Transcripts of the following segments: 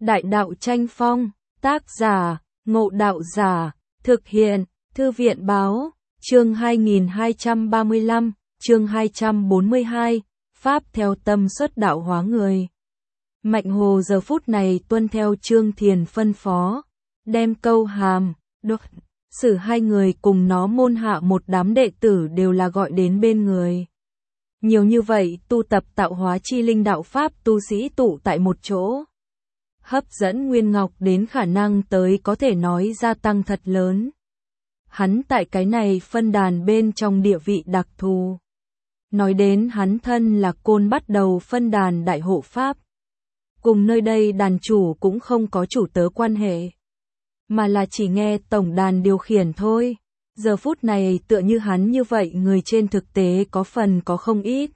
Đại đạo tranh phong, tác giả, Ngộ Đạo Giả, thực hiện, Thư viện báo, chương 2235, chương 242, Pháp theo tâm xuất đạo hóa người. Mạnh Hồ giờ phút này tuân theo Trương Thiền phân phó, đem Câu Hàm, Đốc, Sử hai người cùng nó môn hạ một đám đệ tử đều là gọi đến bên người. Nhiều như vậy tu tập tạo hóa chi linh đạo Pháp tu sĩ tụ tại một chỗ. Hấp dẫn Nguyên Ngọc đến khả năng tới có thể nói gia tăng thật lớn. Hắn tại cái này phân đàn bên trong địa vị đặc thù. Nói đến hắn thân là côn bắt đầu phân đàn đại hộ Pháp. Cùng nơi đây đàn chủ cũng không có chủ tớ quan hệ. Mà là chỉ nghe tổng đàn điều khiển thôi. Giờ phút này tựa như hắn như vậy người trên thực tế có phần có không ít.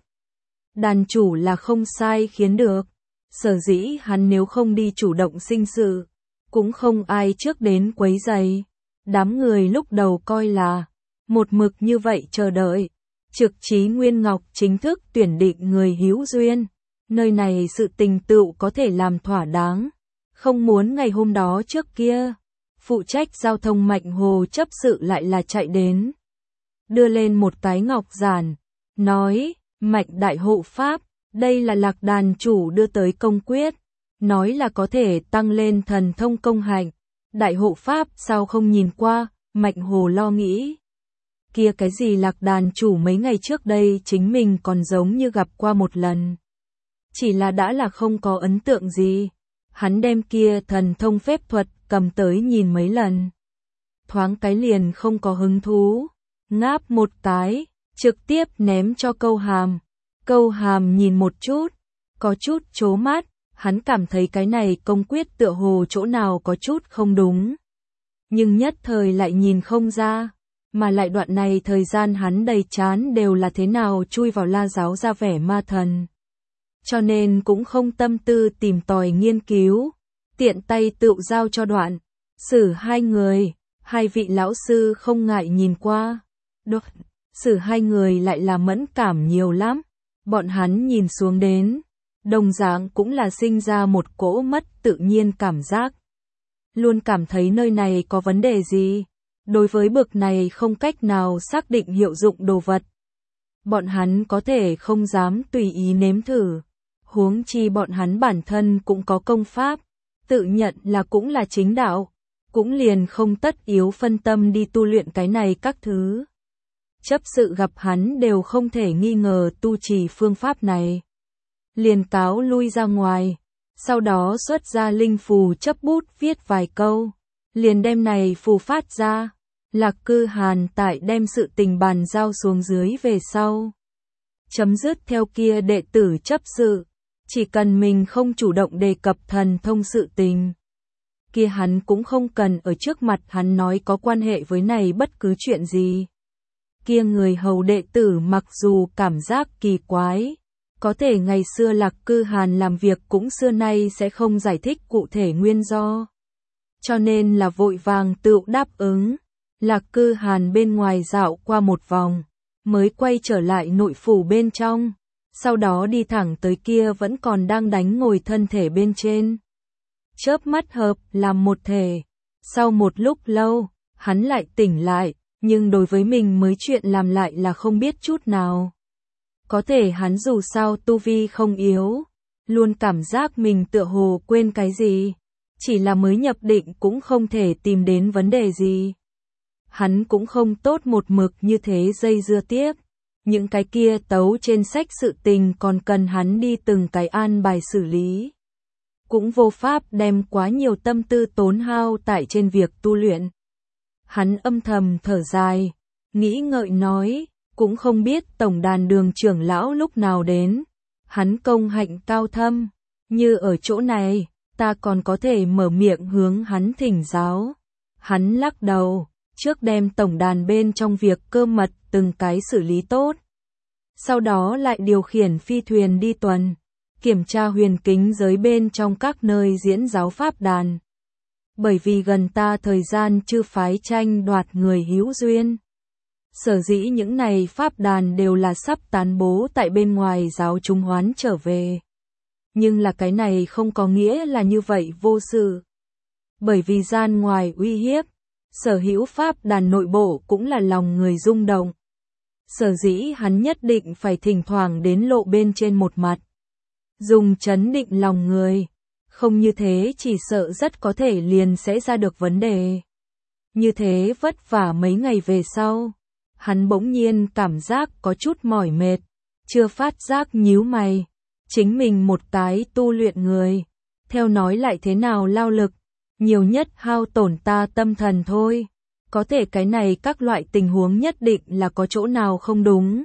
Đàn chủ là không sai khiến được. Sở dĩ hắn nếu không đi chủ động sinh sự, cũng không ai trước đến quấy rầy. Đám người lúc đầu coi là một mực như vậy chờ đợi. Trực Chí Nguyên Ngọc chính thức tuyển định người hữu duyên. Nơi này sự tình tựu có thể làm thỏa đáng. Không muốn ngày hôm đó trước kia. Phụ trách giao thông Mạnh Hồ chấp sự lại là chạy đến. Đưa lên một cái ngọc giản. Nói, Mạnh đại hộ Pháp. Đây là Lạc đàn chủ đưa tới công quyết. Nói là có thể tăng lên thần thông công hạnh. Đại hộ Pháp sao không nhìn qua. Mạnh Hồ lo nghĩ. Kia cái gì Lạc đàn chủ mấy ngày trước đây chính mình còn giống như gặp qua một lần. Chỉ là đã là không có ấn tượng gì. Hắn đem kia thần thông phép thuật cầm tới nhìn mấy lần. Thoáng cái liền không có hứng thú. Ngáp một cái, trực tiếp ném cho Câu Hàm. Câu Hàm nhìn một chút, có chút chố mắt, hắn cảm thấy cái này công quyết tựa hồ chỗ nào có chút không đúng. Nhưng nhất thời lại nhìn không ra, mà lại đoạn này thời gian hắn đầy chán đều là thế nào chui vào La giáo ra vẻ ma thần. Cho nên cũng không tâm tư tìm tòi nghiên cứu, tiện tay tựu giao cho Đoạn, Sử hai người, hai vị lão sư không ngại nhìn qua. Đốc, Sử hai người lại là mẫn cảm nhiều lắm. Bọn hắn nhìn xuống đến, đồng dạng cũng là sinh ra một cỗ mất tự nhiên cảm giác. Luôn cảm thấy nơi này có vấn đề gì, đối với bực này không cách nào xác định hiệu dụng đồ vật. Bọn hắn có thể không dám tùy ý nếm thử, huống chi bọn hắn bản thân cũng có công pháp, tự nhận là cũng là chính đạo, cũng liền không tất yếu phân tâm đi tu luyện cái này các thứ. Chấp sự gặp hắn đều không thể nghi ngờ tu trì phương pháp này. Liền cáo lui ra ngoài, sau đó xuất ra linh phù chấp bút viết vài câu, liền đem này phù phát ra. Lạc Cư Hàn tại đem sự tình bàn giao xuống dưới về sau. Chấm dứt theo kia đệ tử chấp sự, chỉ cần mình không chủ động đề cập thần thông sự tình. Kia hắn cũng không cần ở trước mặt hắn nói có quan hệ với này bất cứ chuyện gì. Kia người hầu đệ tử mặc dù cảm giác kỳ quái, có thể ngày xưa Lạc Cư Hàn làm việc cũng xưa nay sẽ không giải thích cụ thể nguyên do. Cho nên là vội vàng tự đáp ứng. Lạc Cư Hàn bên ngoài dạo qua một vòng, mới quay trở lại nội phủ bên trong, sau đó đi thẳng tới kia vẫn còn đang đánh ngồi thân thể bên trên. Chớp mắt hợp làm một thể, sau một lúc lâu, hắn lại tỉnh lại. Nhưng đối với mình mới chuyện làm lại là không biết chút nào. Có thể hắn dù sao tu vi không yếu, luôn cảm giác mình tựa hồ quên cái gì, chỉ là mới nhập định cũng không thể tìm đến vấn đề gì. Hắn cũng không tốt một mực như thế dây dưa tiếp, những cái kia tấu trên sách sự tình còn cần hắn đi từng cái an bài xử lý. Cũng vô pháp đem quá nhiều tâm tư tốn hao tại trên việc tu luyện. Hắn âm thầm thở dài, nghĩ ngợi nói, cũng không biết tổng đàn Đường trưởng lão lúc nào đến. Hắn công hạnh cao thâm, như ở chỗ này, ta còn có thể mở miệng hướng hắn thỉnh giáo. Hắn lắc đầu, trước đem tổng đàn bên trong việc cơ mật từng cái xử lý tốt. Sau đó lại điều khiển phi thuyền đi tuần, kiểm tra huyền kính giới bên trong các nơi diễn giáo pháp đàn. Bởi vì gần ta thời gian chư phái tranh đoạt người hữu duyên. Sở dĩ những này pháp đàn đều là sắp tán bố tại bên ngoài giáo chúng hoán trở về. nhưng là cái này không có nghĩa là như vậy vô sự. Bởi vì gian ngoài uy hiếp, sở hữu pháp đàn nội bộ cũng là lòng người rung động. Sở dĩ hắn nhất định phải thỉnh thoảng đến lộ bên trên một mặt, dùng trấn định lòng người, không như thế chỉ sợ rất có thể liền sẽ ra được vấn đề. Như thế vất vả mấy ngày về sau, hắn bỗng nhiên cảm giác có chút mỏi mệt, chưa phát giác nhíu mày, chính mình một cái tu luyện người, theo nói lại thế nào lao lực, nhiều nhất hao tổn ta tâm thần thôi. Có thể cái này các loại tình huống nhất định là có chỗ nào không đúng.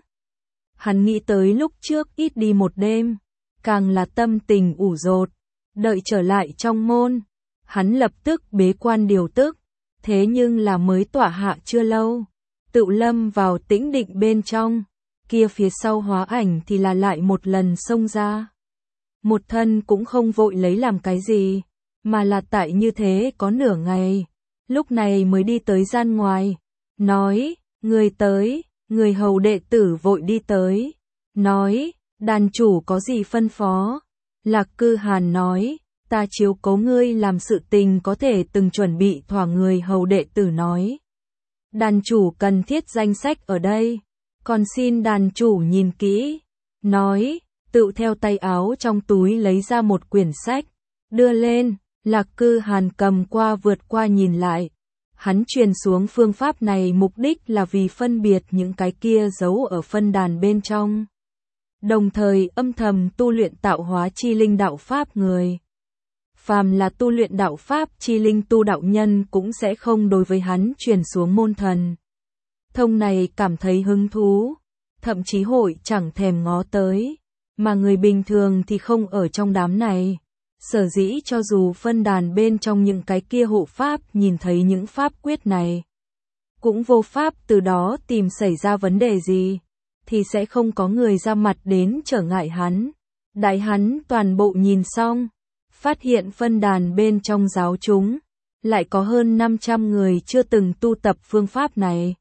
Hắn nghĩ tới lúc trước ít đi một đêm, càng là tâm tình ủ rột, đợi trở lại trong môn, hắn lập tức bế quan điều tức, thế nhưng là mới tỏa hạ chưa lâu, tự lâm vào tĩnh định bên trong, kia phía sau hóa ảnh thì là lại một lần xông ra. Một thân cũng không vội lấy làm cái gì, mà là tại như thế có nửa ngày. Lúc này mới đi tới gian ngoài, nói, người tới, người hầu đệ tử vội đi tới, nói, đàn chủ có gì phân phó. Lạc Cư Hàn nói, ta chiếu cố ngươi làm sự tình có thể từng chuẩn bị thỏa. Người hầu đệ tử nói, đàn chủ cần thiết danh sách ở đây, còn xin đàn chủ nhìn kỹ, nói, tự theo tay áo trong túi lấy ra một quyển sách, đưa lên. Lạc Cư Hàn cầm qua vượt qua nhìn lại. Hắn truyền xuống phương pháp này mục đích là vì phân biệt những cái kia giấu ở phân đàn bên trong. Đồng thời âm thầm tu luyện tạo hóa chi linh đạo pháp người. Phàm là tu luyện đạo pháp chi linh tu đạo nhân cũng sẽ không đối với hắn truyền xuống môn thần thông này cảm thấy hứng thú, thậm chí hội chẳng thèm ngó tới, mà người bình thường thì không ở trong đám này. Sở dĩ cho dù phân đàn bên trong những cái kia hộ pháp nhìn thấy những pháp quyết này, cũng vô pháp từ đó tìm xảy ra vấn đề gì, thì sẽ không có người ra mặt đến trở ngại hắn. Đại hắn toàn bộ nhìn xong, phát hiện phân đàn bên trong giáo chúng, lại có hơn 500 người chưa từng tu tập phương pháp này.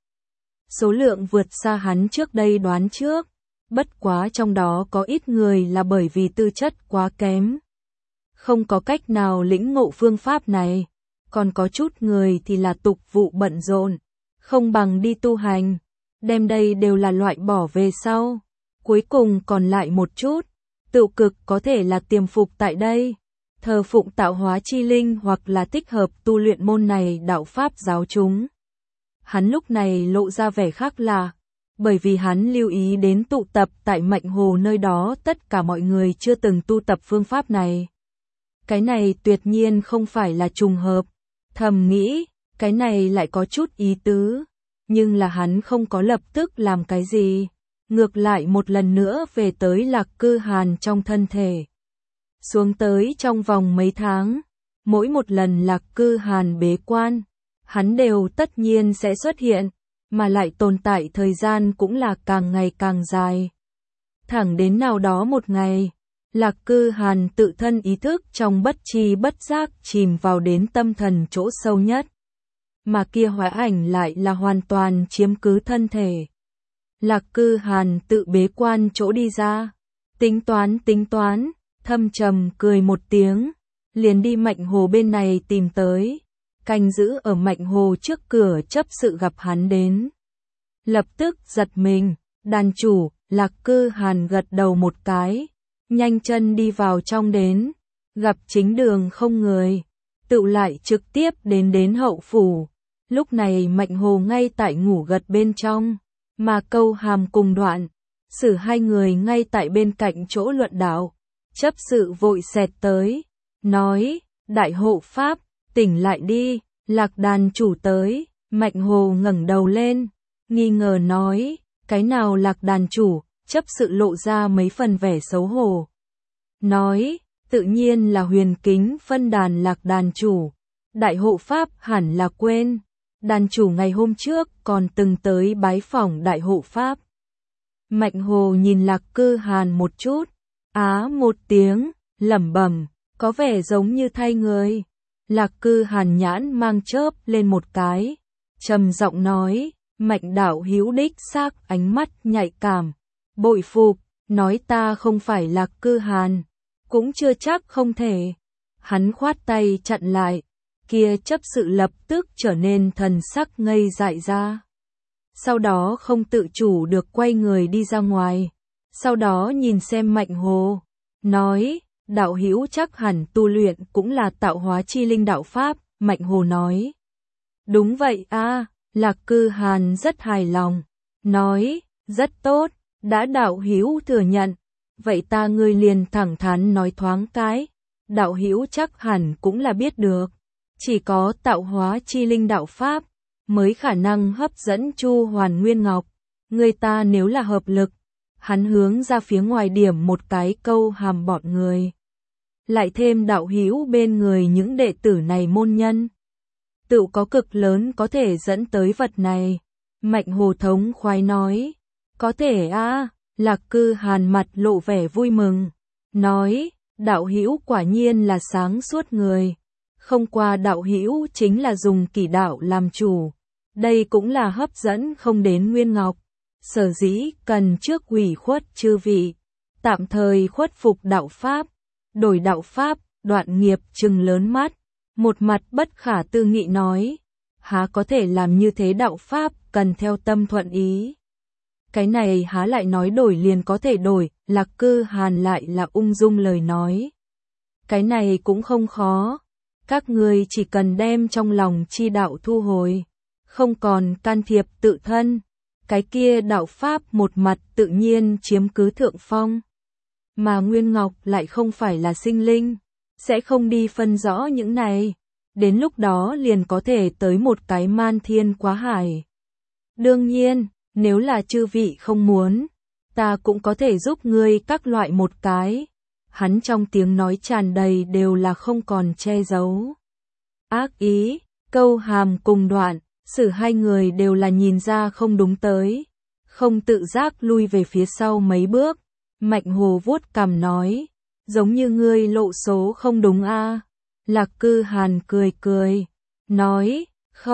Số lượng vượt xa hắn trước đây đoán trước, bất quá trong đó có ít người là bởi vì tư chất quá kém, không có cách nào lĩnh ngộ phương pháp này, còn có chút người thì là tục vụ bận rộn, không bằng đi tu hành, đem đây đều là loại bỏ về sau. Cuối cùng còn lại một chút, tự cực có thể là tiềm phục tại đây, thờ phụng tạo hóa chi linh hoặc là thích hợp tu luyện môn này đạo pháp giáo chúng. Hắn lúc này lộ ra vẻ khác lạ, bởi vì hắn lưu ý đến tụ tập tại Mạnh Hồ nơi đó tất cả mọi người chưa từng tu tập phương pháp này. Cái này tuyệt nhiên không phải là trùng hợp, thầm nghĩ, cái này lại có chút ý tứ, nhưng là hắn không có lập tức làm cái gì, ngược lại một lần nữa về tới Lạc Cư Hàn trong thân thể. Xuống tới trong vòng mấy tháng, mỗi một lần Lạc Cư Hàn bế quan, hắn đều tất nhiên sẽ xuất hiện, mà lại tồn tại thời gian cũng là càng ngày càng dài. Thẳng đến nào đó một ngày, Lạc Cư Hàn tự thân ý thức trong bất tri bất giác chìm vào đến tâm thần chỗ sâu nhất. Mà kia hóa ảnh lại là hoàn toàn chiếm cứ thân thể. Lạc Cư Hàn tự bế quan chỗ đi ra, tính toán, thâm trầm cười một tiếng, liền đi Mạnh Hồ bên này tìm tới, canh giữ ở Mạnh Hồ trước cửa chấp sự gặp hắn đến. Lập tức giật mình, đàn chủ, Lạc Cư Hàn gật đầu một cái, nhanh chân đi vào trong đến, gặp chính đường không người, tự lại trực tiếp đến hậu phủ. Lúc này Mạnh Hồ ngay tại ngủ gật bên trong, mà Câu Hàm cùng Đoạn Sử hai người ngay tại bên cạnh chỗ luận đạo. Chấp sự vội xẹt tới, nói, đại hộ pháp, tỉnh lại đi, Lạc đàn chủ tới. Mạnh Hồ ngẩng đầu lên, nghi ngờ nói, cái nào Lạc đàn chủ? Chấp sự lộ ra mấy phần vẻ xấu hổ, nói, tự nhiên là Huyền Kính phân đàn Lạc đàn chủ. Đại hộ pháp hẳn là quên, đàn chủ ngày hôm trước còn từng tới bái phỏng đại hộ pháp. Mạnh Hồ nhìn Lạc Cư Hàn một chút, á một tiếng, lẩm bẩm, có vẻ giống như thay người. Lạc Cư Hàn nhãn mang chớp lên một cái, trầm giọng nói, Mạnh đạo hữu đích xác ánh mắt nhạy cảm, bội phục, nói ta không phải Lạc Cư Hàn, cũng chưa chắc không thể. Hắn khoát tay chặn lại, kia chấp sự lập tức trở nên thần sắc ngây dại ra. Sau đó không tự chủ được quay người đi ra ngoài, sau đó nhìn xem Mạnh Hồ, nói, đạo hữu chắc hẳn tu luyện cũng là tạo hóa chi linh đạo pháp. Mạnh Hồ nói, đúng vậy a. Lạc Cư Hàn rất hài lòng, nói, rất tốt, đã đạo hữu thừa nhận, vậy ta ngươi liền thẳng thắn nói thoáng cái, đạo hữu chắc hẳn cũng là biết được, chỉ có tạo hóa chi linh đạo pháp mới khả năng hấp dẫn Chu Hoàn Nguyên Ngọc, người ta nếu là hợp lực. Hắn hướng ra phía ngoài điểm một cái câu hàm bọn người. Lại thêm đạo hữu bên người những đệ tử này môn nhân. Tự có cực lớn có thể dẫn tới vật này. Mạnh Hồ thống khoái nói. Có thể a. Lạc Cư Hàn mặt lộ vẻ vui mừng. Nói, đạo hữu quả nhiên là sáng suốt người. Không qua đạo hữu chính là dùng kỷ đạo làm chủ. Đây cũng là hấp dẫn không đến Nguyên Ngọc. Sở dĩ cần trước ủy khuất chư vị, tạm thời khuất phục đạo pháp, đổi đạo pháp. Đoạn Nghiệp trừng lớn mắt, một mặt bất khả tư nghị nói, há có thể làm như thế, đạo pháp cần theo tâm thuận ý. Cái này há lại nói đổi liền có thể đổi. Lạc Cư Hàn lại là ung dung lời nói, cái này cũng không khó, các ngươi chỉ cần đem trong lòng chi đạo thu hồi, không còn can thiệp tự thân. Cái kia đạo pháp một mặt tự nhiên chiếm cứ thượng phong. Mà Nguyên Ngọc lại không phải là sinh linh, sẽ không đi phân rõ những này. Đến lúc đó liền có thể tới một cái man thiên quá hải. Đương nhiên, nếu là chư vị không muốn, ta cũng có thể giúp ngươi các loại một cái. Hắn trong tiếng nói tràn đầy đều là không còn che giấu ác ý, câu hàm cùng đoạn. Sử hai người đều là nhìn ra không đúng tới, không tự giác lui về phía sau mấy bước. Mạnh Hồ vuốt cằm nói, giống như ngươi lộ số không đúng a. Lạc Cư Hàn cười cười, nói,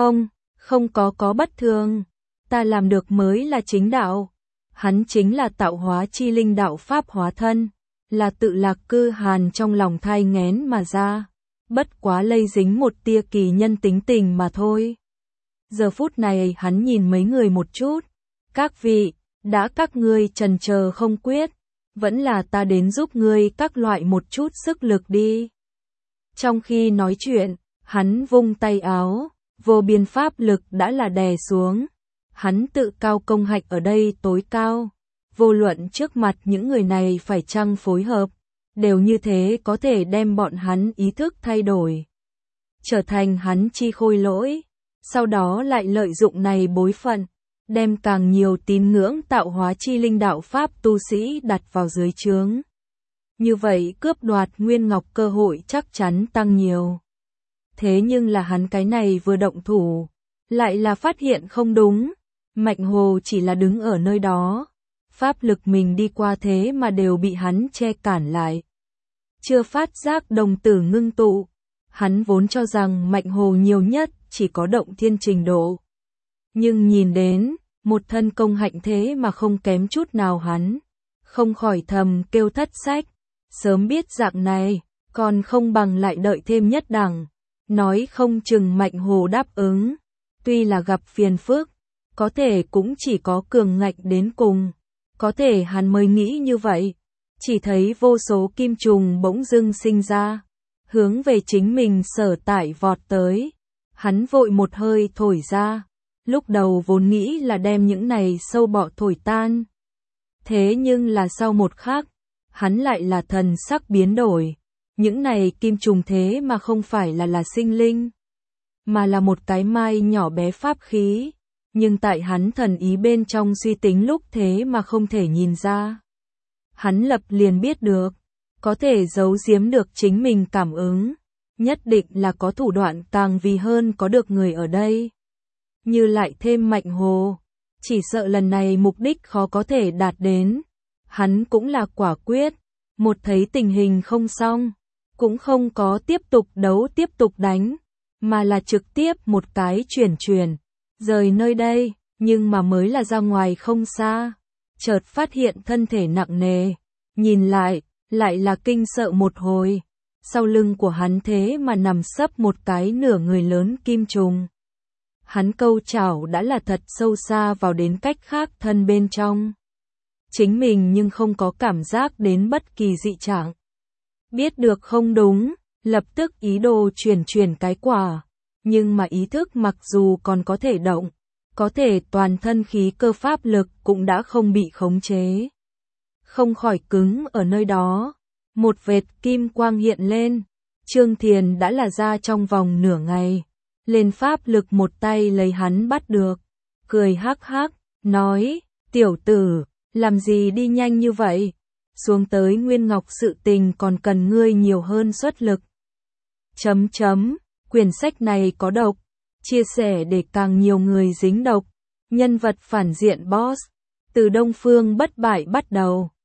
không có bất thường, ta làm được mới là chính đạo. Hắn chính là tạo hóa chi linh đạo pháp hóa thân, là tự Lạc Cư Hàn trong lòng thai nghén mà ra, bất quá lây dính một tia kỳ nhân tính tình mà thôi. Giờ phút này hắn nhìn mấy người một chút, các vị, đã các ngươi chần chờ không quyết, vẫn là ta đến giúp ngươi các loại một chút sức lực đi. Trong khi nói chuyện, hắn vung tay áo, vô biên pháp lực đã là đè xuống. Hắn tự cao công hạnh ở đây tối cao, vô luận trước mặt những người này phải chăng phối hợp, đều như thế có thể đem bọn hắn ý thức thay đổi, trở thành hắn chi khôi lỗi. Sau đó lại lợi dụng này bối phận, đem càng nhiều tín ngưỡng tạo hóa chi linh đạo pháp tu sĩ đặt vào dưới trướng. Như vậy cướp đoạt Nguyên Ngọc cơ hội chắc chắn tăng nhiều. Thế nhưng là hắn cái này vừa động thủ, lại là phát hiện không đúng. Mạnh Hồ chỉ là đứng ở nơi đó, pháp lực mình đi qua thế mà đều bị hắn che cản lại. Chưa phát giác đồng tử ngưng tụ, hắn vốn cho rằng Mạnh Hồ nhiều nhất chỉ có động thiên trình độ. Nhưng nhìn đến, một thân công hạnh thế mà không kém chút nào hắn, không khỏi thầm kêu thất sách, sớm biết dạng này, còn không bằng lại đợi thêm nhất đẳng, nói không chừng Mạnh Hồ đáp ứng, tuy là gặp phiền phức, có thể cũng chỉ có cường ngạnh đến cùng, có thể hắn mới nghĩ như vậy, chỉ thấy vô số kim trùng bỗng dưng sinh ra, hướng về chính mình sở tại vọt tới. Hắn vội một hơi thổi ra, lúc đầu vốn nghĩ là đem những này sâu bọ thổi tan. Thế nhưng là sau một khắc, hắn lại là thần sắc biến đổi. Những này kim trùng thế mà không phải là sinh linh, mà là một cái mai nhỏ bé pháp khí. Nhưng tại hắn thần ý bên trong suy tính lúc thế mà không thể nhìn ra. Hắn lập liền biết được, có thể giấu giếm được chính mình cảm ứng. Nhất định là có thủ đoạn càng vì hơn có được người ở đây. Như lại thêm Mạnh Hồ, chỉ sợ lần này mục đích khó có thể đạt đến. Hắn cũng là quả quyết, một thấy tình hình không xong, cũng không có tiếp tục đấu tiếp tục đánh, mà là trực tiếp một cái chuyển, rời nơi đây, nhưng mà mới là ra ngoài không xa. Chợt phát hiện thân thể nặng nề, nhìn lại, lại là kinh sợ một hồi. Sau lưng của hắn thế mà nằm sấp một cái nửa người lớn kim trùng. Hắn câu chảo đã là thật sâu xa vào đến cách khác thân bên trong. Chính mình nhưng không có cảm giác đến bất kỳ dị trạng. Biết được không đúng, lập tức ý đồ chuyển cái quả. Nhưng mà ý thức mặc dù còn có thể động, có thể toàn thân khí cơ pháp lực cũng đã không bị khống chế. Không khỏi cứng ở nơi đó. Một vệt kim quang hiện lên. Trương Thiền đã là ra trong vòng nửa ngày. Lên pháp lực một tay lấy hắn bắt được. Cười hắc hắc, nói, tiểu tử, làm gì đi nhanh như vậy? Xuống tới Nguyên Ngọc sự tình còn cần ngươi nhiều hơn xuất lực. Quyển sách này có độc. Chia sẻ để càng nhiều người dính độc. Nhân vật phản diện boss. Từ Đông Phương bất bại bắt đầu.